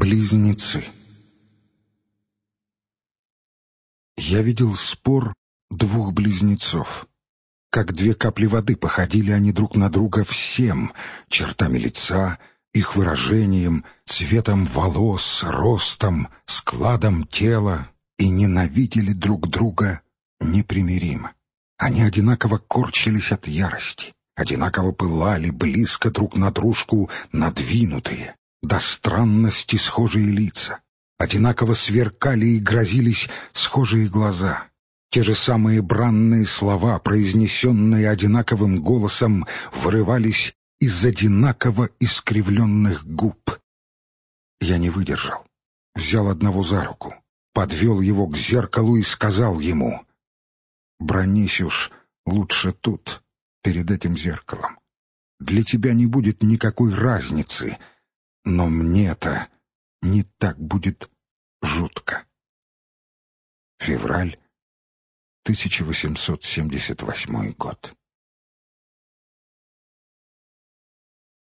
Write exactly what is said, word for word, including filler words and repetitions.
Близнецы. Я видел спор двух близнецов. Как две капли воды походили они друг на друга всем: чертами лица, их выражением, цветом волос, ростом, складом тела, и ненавидели друг друга непримиримо. Они одинаково корчились от ярости, одинаково пылали, близко друг на дружку надвинутые, до странности схожие лица, одинаково сверкали и грозились схожие глаза. Те же самые бранные слова, произнесенные одинаковым голосом, вырывались из одинаково искривленных губ. Я не выдержал, взял одного за руку, подвел его к зеркалу и сказал ему: «Бронись уж лучше тут, перед этим зеркалом. Для тебя не будет никакой разницы, но мне-то не так будет жутко». Февраль тысяча восемьсот семьдесят восьмой год.